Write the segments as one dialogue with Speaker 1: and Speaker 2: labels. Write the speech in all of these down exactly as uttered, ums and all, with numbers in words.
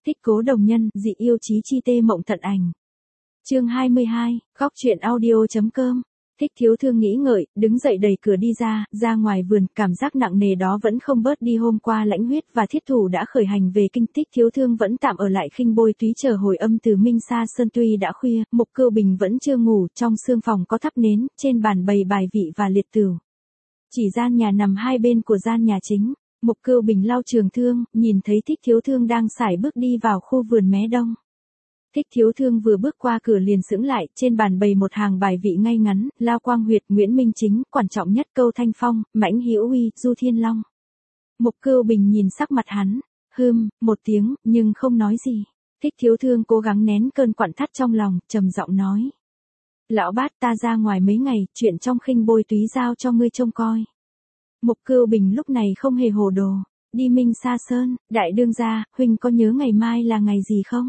Speaker 1: Thích Cố Đồng Nhân, dị yêu chí chi tê mộng tận ảnh. Chương hai mươi hai, góc truyện audio.com. Thích Thiếu Thương nghĩ ngợi, đứng dậy đẩy cửa đi ra, ra ngoài vườn, cảm giác nặng nề đó vẫn không bớt đi. Hôm qua Lãnh Huyết và Thiết Thủ đã khởi hành về kinh. Thích Thiếu Thương vẫn tạm ở lại Khinh Bôi Túy chờ hồi âm từ Minh Sa Sơn. Tuy đã khuya, Mục Cưu Bình vẫn chưa ngủ, trong sương phòng có thắp nến, trên bàn bày bài vị và liệt tửu. Chỉ gian nhà nằm hai bên của gian nhà chính. Mục Cưu Bình lau trường thương, nhìn thấy Thích Thiếu Thương đang sải bước đi vào khu vườn mé đông. Thích Thiếu Thương vừa bước qua cửa liền sững lại, trên bàn bày một hàng bài vị ngay ngắn, Lao Quang Huyệt, Nguyễn Minh Chính, quan trọng nhất Câu Thanh Phong, Mãnh Hữu Uy, Du Thiên Long. Mục Cưu Bình nhìn sắc mặt hắn, hừm, một tiếng, nhưng không nói gì. Thích Thiếu Thương cố gắng nén cơn quặn thắt trong lòng, trầm giọng nói: "Lão Bát, ta ra ngoài mấy ngày, chuyện trong Khinh Bôi Túy giao cho ngươi trông coi." Mục Cưu Bình lúc này không hề hồ đồ, đi Minh Sa Sơn, đại đương gia, huynh có nhớ ngày mai là ngày gì không?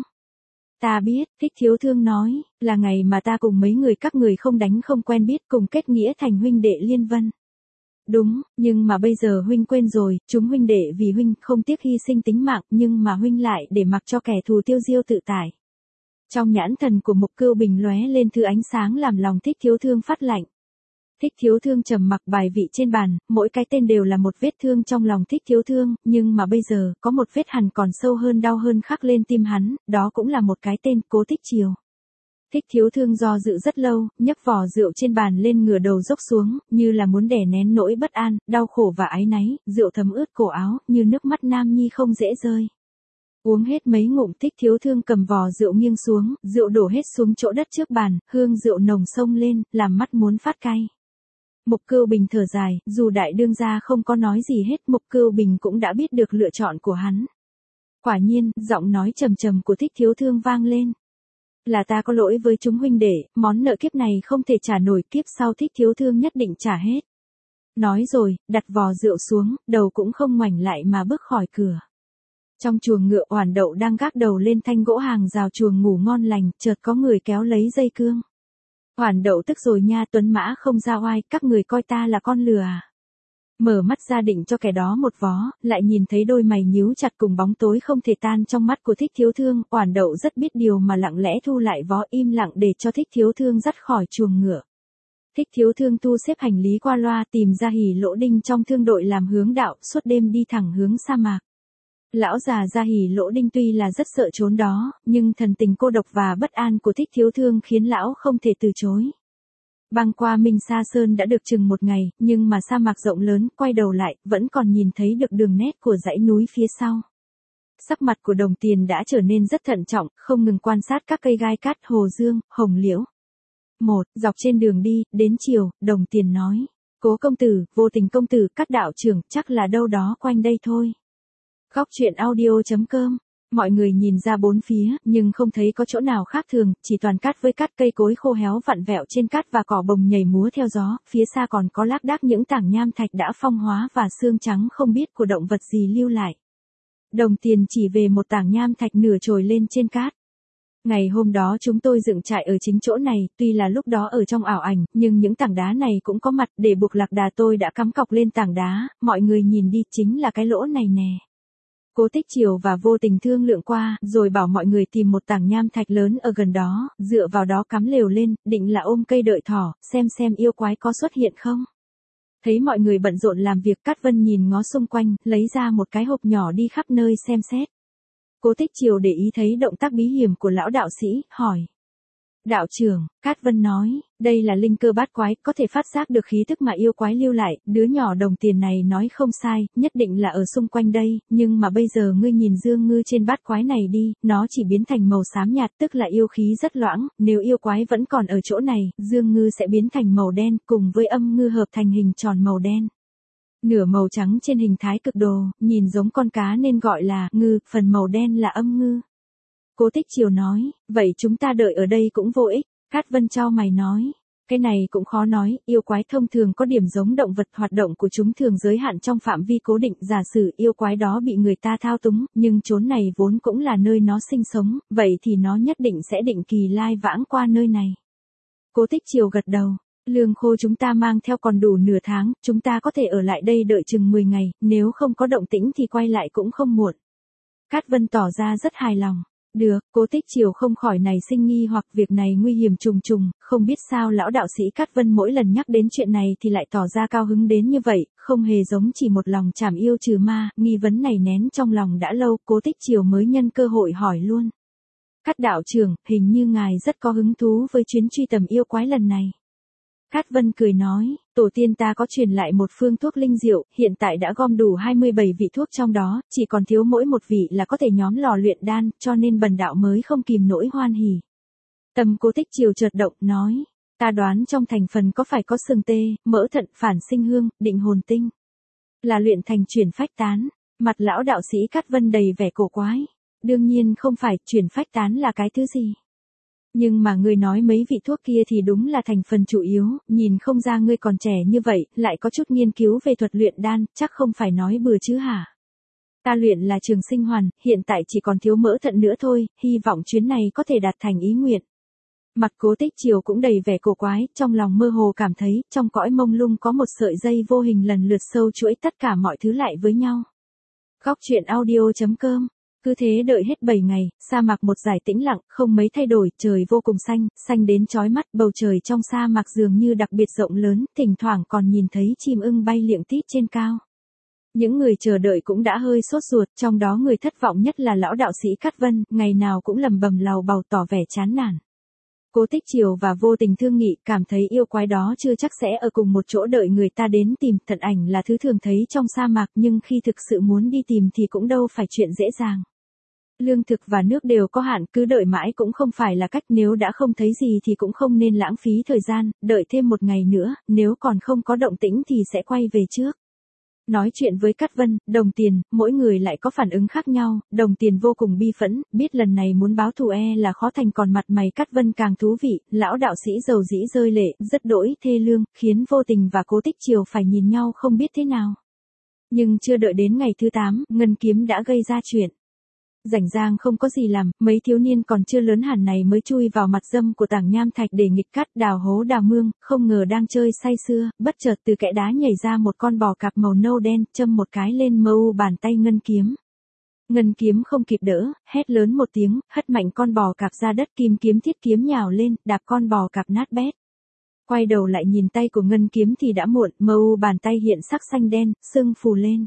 Speaker 1: Ta biết, Thích Thiếu Thương nói, là ngày mà ta cùng mấy người các người không đánh không quen biết cùng kết nghĩa thành huynh đệ liên vân. Đúng, nhưng mà bây giờ huynh quên rồi, chúng huynh đệ vì huynh không tiếc hy sinh tính mạng nhưng mà huynh lại để mặc cho kẻ thù tiêu diêu tự tại. Trong nhãn thần của Mục Cưu Bình lóe lên thứ ánh sáng làm lòng Thích Thiếu Thương phát lạnh. Thích Thiếu Thương trầm mặc bài vị trên bàn, mỗi cái tên đều là một vết thương trong lòng Thích Thiếu Thương, nhưng mà bây giờ, có một vết hằn còn sâu hơn đau hơn khắc lên tim hắn, đó cũng là một cái tên, Cố Tích Triều. Thích Thiếu Thương do dự rất lâu, nhấc vò rượu trên bàn lên ngửa đầu dốc xuống, như là muốn đè nén nỗi bất an, đau khổ và áy náy, rượu thấm ướt cổ áo, như nước mắt nam nhi không dễ rơi. Uống hết mấy ngụm, Thích Thiếu Thương cầm vò rượu nghiêng xuống, rượu đổ hết xuống chỗ đất trước bàn, hương rượu nồng xông lên, làm mắt muốn phát cay. Mục Cưu Bình thở dài, dù đại đương gia không có nói gì hết, Mục Cưu Bình cũng đã biết được lựa chọn của hắn. Quả nhiên, giọng nói trầm trầm của Thích Thiếu Thương vang lên. Là ta có lỗi với chúng huynh đệ, món nợ kiếp này không thể trả nổi, kiếp sau Thích Thiếu Thương nhất định trả hết. Nói rồi, đặt vò rượu xuống, đầu cũng không ngoảnh lại mà bước khỏi cửa. Trong chuồng ngựa Oản Đậu đang gác đầu lên thanh gỗ hàng rào chuồng ngủ ngon lành, chợt có người kéo lấy dây cương. Oản Đậu tức rồi nha, tuấn mã không ra oai, các người coi ta là con lừa à? Mở mắt ra định cho kẻ đó một vó, lại nhìn thấy đôi mày nhíu chặt cùng bóng tối không thể tan trong mắt của Thích Thiếu Thương, Oản Đậu rất biết điều mà lặng lẽ thu lại vó, im lặng để cho Thích Thiếu Thương dắt khỏi chuồng ngựa. Thích Thiếu Thương thu xếp hành lý qua loa, tìm ra Hỉ Lỗ Đinh trong thương đội làm hướng đạo, suốt đêm đi thẳng hướng sa mạc. Lão già Gia Hỉ Lỗ Đinh tuy là rất sợ trốn đó, nhưng thần tình cô độc và bất an của Thích Thiếu Thương khiến lão không thể từ chối. Băng qua Minh Sa Sơn đã được chừng một ngày, nhưng mà sa mạc rộng lớn, quay đầu lại, vẫn còn nhìn thấy được đường nét của dãy núi phía sau. Sắc mặt của Đồng Tiền đã trở nên rất thận trọng, không ngừng quan sát các cây gai cát, hồ dương, hồng liễu. Một, dọc trên đường đi, đến chiều, Đồng Tiền nói: "Cố công tử, Vô Tình công tử, Cát đạo trưởng, chắc là đâu đó quanh đây thôi." Góc truyện audio.com. Mọi người nhìn ra bốn phía, nhưng không thấy có chỗ nào khác thường, chỉ toàn cát với cát, cây cối khô héo vặn vẹo trên cát và cỏ bồng nhảy múa theo gió, phía xa còn có lác đác những tảng nham thạch đã phong hóa và xương trắng không biết của động vật gì lưu lại. Đồng Tiền chỉ về một tảng nham thạch nửa trồi lên trên cát. Ngày hôm đó chúng tôi dựng trại ở chính chỗ này, tuy là lúc đó ở trong ảo ảnh, nhưng những tảng đá này cũng có mặt, để buộc lạc đà tôi đã cắm cọc lên tảng đá, mọi người nhìn đi, chính là cái lỗ này nè. Cố Tích Triều và Vô Tình thương lượng qua, rồi bảo mọi người tìm một tảng nham thạch lớn ở gần đó, dựa vào đó cắm lều lên, định là ôm cây đợi thỏ, xem xem yêu quái có xuất hiện không. Thấy mọi người bận rộn làm việc, Cát Vân nhìn ngó xung quanh, lấy ra một cái hộp nhỏ đi khắp nơi xem xét. Cố Tích Triều để ý thấy động tác bí hiểm của lão đạo sĩ, hỏi: "Đạo trưởng," Cát Vân nói, "đây là linh cơ bát quái, có thể phát giác được khí tức mà yêu quái lưu lại, đứa nhỏ Đồng Tiền này nói không sai, nhất định là ở xung quanh đây, nhưng mà bây giờ ngươi nhìn dương ngư trên bát quái này đi, nó chỉ biến thành màu xám nhạt, tức là yêu khí rất loãng, nếu yêu quái vẫn còn ở chỗ này, dương ngư sẽ biến thành màu đen, cùng với âm ngư hợp thành hình tròn màu đen. Nửa màu trắng trên hình thái cực đồ, nhìn giống con cá nên gọi là ngư, phần màu đen là âm ngư." Cố Tích Triều nói: "Vậy chúng ta đợi ở đây cũng vô ích." Cát Vân chau mày nói: "Cái này cũng khó nói, yêu quái thông thường có điểm giống động vật, hoạt động của chúng thường giới hạn trong phạm vi cố định, giả sử yêu quái đó bị người ta thao túng, nhưng chốn này vốn cũng là nơi nó sinh sống, vậy thì nó nhất định sẽ định kỳ lai vãng qua nơi này." Cố Tích Triều gật đầu: "Lương khô chúng ta mang theo còn đủ nửa tháng, chúng ta có thể ở lại đây đợi chừng mười ngày, nếu không có động tĩnh thì quay lại cũng không muộn." Cát Vân tỏ ra rất hài lòng. Được, Cố Tích Triều không khỏi nảy sinh nghi hoặc việc này nguy hiểm trùng trùng, không biết sao lão đạo sĩ Cát Vân mỗi lần nhắc đến chuyện này thì lại tỏ ra cao hứng đến như vậy, không hề giống chỉ một lòng trảm yêu trừ ma, nghi vấn này nén trong lòng đã lâu, Cố Tích Triều mới nhân cơ hội hỏi luôn. Cát đạo trưởng, hình như ngài rất có hứng thú với chuyến truy tầm yêu quái lần này. Cát Vân cười nói, tổ tiên ta có truyền lại một phương thuốc linh diệu, hiện tại đã gom đủ hai mươi bảy vị thuốc trong đó, chỉ còn thiếu mỗi một vị là có thể nhóm lò luyện đan, cho nên bần đạo mới không kìm nổi hoan hỉ. Tâm Cố Tích Triều chợt động, nói, ta đoán trong thành phần có phải có sừng tê, mỡ thận, phản sinh hương, định hồn tinh. Là luyện thành chuyển phách tán. Mặt lão đạo sĩ Cát Vân đầy vẻ cổ quái. Đương nhiên không phải, chuyển phách tán là cái thứ gì. Nhưng mà ngươi nói mấy vị thuốc kia thì đúng là thành phần chủ yếu, nhìn không ra ngươi còn trẻ như vậy, lại có chút nghiên cứu về thuật luyện đan, chắc không phải nói bừa chứ hả? Ta luyện là Trường Sinh Hoàn, hiện tại chỉ còn thiếu mỡ thận nữa thôi, hy vọng chuyến này có thể đạt thành ý nguyện. Mặt Cố Tích Triều cũng đầy vẻ cổ quái, trong lòng mơ hồ cảm thấy, trong cõi mông lung có một sợi dây vô hình lần lượt sâu chuỗi tất cả mọi thứ lại với nhau. Góc truyện audio chấm com. Cứ thế đợi hết bảy ngày, sa mạc một dải tĩnh lặng, không mấy thay đổi, trời vô cùng xanh, xanh đến chói mắt, bầu trời trong sa mạc dường như đặc biệt rộng lớn, thỉnh thoảng còn nhìn thấy chim ưng bay liệng tít trên cao. Những người chờ đợi cũng đã hơi sốt ruột, trong đó người thất vọng nhất là lão đạo sĩ Cát Vân, ngày nào cũng lầm bầm lầu bầu tỏ vẻ chán nản. Cố Tích Triều và Vô Tình thương nghị, cảm thấy yêu quái đó chưa chắc sẽ ở cùng một chỗ đợi người ta đến tìm, thận ảnh là thứ thường thấy trong sa mạc nhưng khi thực sự muốn đi tìm thì cũng đâu phải chuyện dễ dàng. Lương thực và nước đều có hạn, cứ đợi mãi cũng không phải là cách, nếu đã không thấy gì thì cũng không nên lãng phí thời gian, đợi thêm một ngày nữa, nếu còn không có động tĩnh thì sẽ quay về trước. Nói chuyện với Cát Vân, Đồng Tiền, mỗi người lại có phản ứng khác nhau, Đồng Tiền vô cùng bi phẫn, biết lần này muốn báo thù e là khó thành, còn mặt mày Cát Vân càng thú vị, lão đạo sĩ dầu dĩ rơi lệ, rất đỗi thê lương, khiến Vô Tình và Cố Tích Triều phải nhìn nhau không biết thế nào. Nhưng chưa đợi đến ngày thứ tám, ngân kiếm đã gây ra chuyện. Rảnh rang không có gì làm, mấy thiếu niên còn chưa lớn hẳn này mới chui vào mặt dâm của Tảng Nham Thạch để nghịch cắt đào hố đào mương, không ngờ đang chơi say sưa, bất chợt từ kẽ đá nhảy ra một con bò cạp màu nâu đen, châm một cái lên mâu bàn tay ngân kiếm. Ngân kiếm không kịp đỡ, hét lớn một tiếng, hất mạnh con bò cạp ra đất, kim kiếm thiết kiếm nhào lên, đạp con bò cạp nát bét. Quay đầu lại nhìn tay của ngân kiếm thì đã muộn, mâu bàn tay hiện sắc xanh đen, sưng phù lên.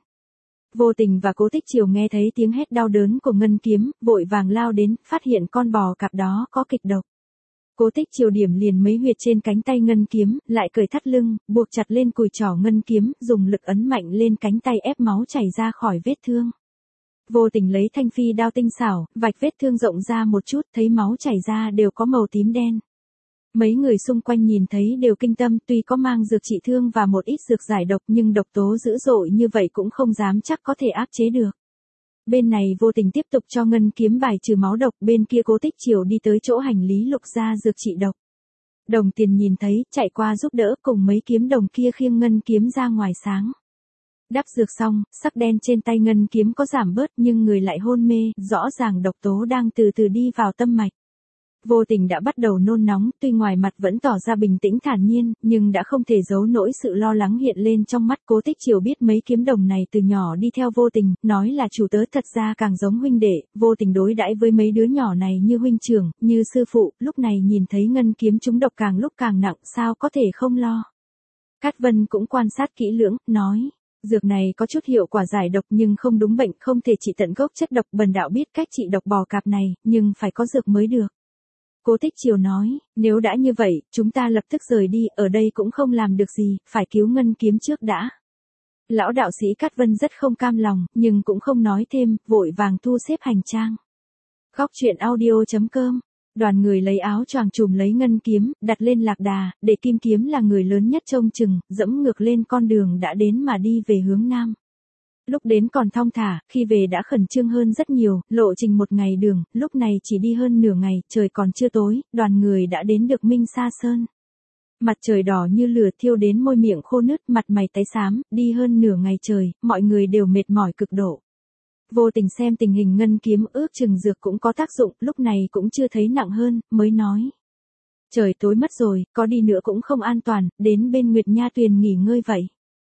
Speaker 1: Vô Tình và Cố Tích Triều nghe thấy tiếng hét đau đớn của ngân kiếm, vội vàng lao đến, phát hiện con bò cạp đó có kịch độc. Cố Tích Triều điểm liền mấy huyệt trên cánh tay ngân kiếm, lại cởi thắt lưng, buộc chặt lên cùi trỏ ngân kiếm, dùng lực ấn mạnh lên cánh tay ép máu chảy ra khỏi vết thương. Vô Tình lấy thanh phi đao tinh xảo, vạch vết thương rộng ra một chút, thấy máu chảy ra đều có màu tím đen. Mấy người xung quanh nhìn thấy đều kinh tâm, tuy có mang dược trị thương và một ít dược giải độc nhưng độc tố dữ dội như vậy cũng không dám chắc có thể áp chế được. Bên này Vô Tình tiếp tục cho ngân kiếm bài trừ máu độc, bên kia Cố Tích Triều đi tới chỗ hành lý lục ra dược trị độc. Đồng Tiền nhìn thấy, chạy qua giúp đỡ, cùng mấy kiếm đồng kia khiêng ngân kiếm ra ngoài sáng. Đắp dược xong, sắc đen trên tay ngân kiếm có giảm bớt nhưng người lại hôn mê, rõ ràng độc tố đang từ từ đi vào tâm mạch. Vô Tình đã bắt đầu nôn nóng, tuy ngoài mặt vẫn tỏ ra bình tĩnh thản nhiên, nhưng đã không thể giấu nổi sự lo lắng hiện lên trong mắt. Cố Tích Triều biết mấy kiếm đồng này từ nhỏ đi theo Vô Tình, nói là chủ tớ thật ra càng giống huynh đệ, Vô Tình đối đãi với mấy đứa nhỏ này như huynh trưởng, như sư phụ, lúc này nhìn thấy ngân kiếm trúng độc càng lúc càng nặng, sao có thể không lo. Cát Vân cũng quan sát kỹ lưỡng, nói, dược này có chút hiệu quả giải độc nhưng không đúng bệnh, không thể trị tận gốc chất độc, bần đạo biết cách trị độc bò cạp này, nhưng phải có dược mới được. Cố Tích Triều nói, nếu đã như vậy, chúng ta lập tức rời đi, ở đây cũng không làm được gì, phải cứu ngân kiếm trước đã. Lão đạo sĩ Cát Vân rất không cam lòng, nhưng cũng không nói thêm, vội vàng thu xếp hành trang. Góc truyện audio chấm com. Đoàn người lấy áo choàng trùm lấy ngân kiếm, đặt lên lạc đà, để kim kiếm là người lớn nhất trông chừng, dẫm ngược lên con đường đã đến mà đi về hướng nam. Lúc đến còn thong thả, khi về đã khẩn trương hơn rất nhiều, lộ trình một ngày đường, lúc này chỉ đi hơn nửa ngày, trời còn chưa tối, đoàn người đã đến được Minh Sa Sơn. Mặt trời đỏ như lửa thiêu đến môi miệng khô nứt, mặt mày tái xám, đi hơn nửa ngày trời, mọi người đều mệt mỏi cực độ. Vô Tình xem tình hình ngân kiếm ước chừng dược cũng có tác dụng, lúc này cũng chưa thấy nặng hơn, mới nói. Trời tối mất rồi, có đi nữa cũng không an toàn, đến bên Nguyệt Nha Tuyền nghỉ ngơi vậy.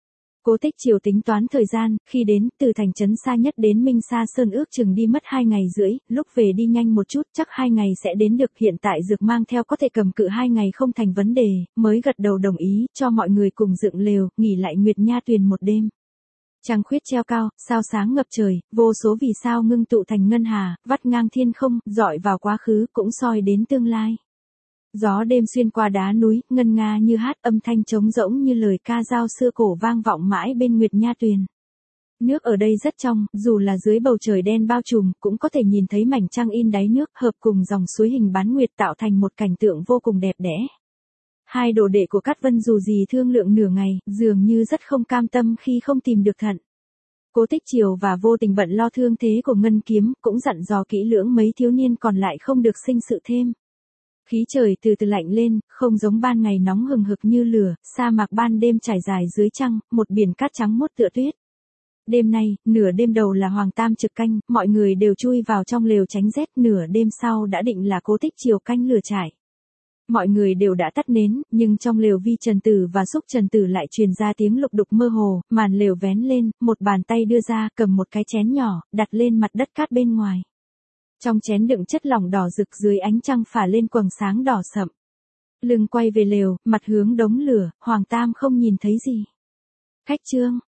Speaker 1: Cố Tích Triều tính toán thời gian, khi đến, từ thành trấn xa nhất đến Minh Sa Sơn ước chừng đi mất hai ngày rưỡi, lúc về đi nhanh một chút, chắc hai ngày sẽ đến được, hiện tại dược mang theo có thể cầm cự hai ngày không thành vấn đề, mới gật đầu đồng ý, cho mọi người cùng dựng lều, nghỉ lại Nguyệt Nha Tuyền một đêm. Trăng khuyết treo cao, sao sáng ngập trời, vô số vì sao ngưng tụ thành ngân hà, vắt ngang thiên không, dọi vào quá khứ, cũng soi đến tương lai. Gió đêm xuyên qua đá núi, ngân nga như hát, âm thanh trống rỗng như lời ca dao xưa cổ vang vọng mãi bên Nguyệt Nha Tuyền. Nước ở đây rất trong, dù là dưới bầu trời đen bao trùm, cũng có thể nhìn thấy mảnh trăng in đáy nước, hợp cùng dòng suối hình bán nguyệt tạo thành một cảnh tượng vô cùng đẹp đẽ. Hai đồ đệ của Cát Vân dù gì thương lượng nửa ngày, dường như rất không cam tâm khi không tìm được thận. Cố Tích Triều và Vô Tình bận lo thương thế của Ngân Kiếm, cũng dặn dò kỹ lưỡng mấy thiếu niên còn lại không được sinh sự thêm. Khí trời từ từ lạnh lên, không giống ban ngày nóng hừng hực như lửa, sa mạc ban đêm trải dài dưới trăng, một biển cát trắng muốt tựa tuyết. Đêm nay, nửa đêm đầu là Hoàng Tam trực canh, mọi người đều chui vào trong lều tránh rét, nửa đêm sau đã định là Cố Tích Triều canh lửa trại. Mọi người đều đã tắt nến, nhưng trong lều Vi Trần Tử và Xúc Trần Tử lại truyền ra tiếng lục đục mơ hồ, màn lều vén lên, một bàn tay đưa ra, cầm một cái chén nhỏ, đặt lên mặt đất cát bên ngoài. Trong chén đựng chất lỏng đỏ rực, dưới ánh trăng phả lên quầng sáng đỏ sậm. Lưng quay về lều, mặt hướng đống lửa, Hoàng Tam không nhìn thấy gì. Khách trương,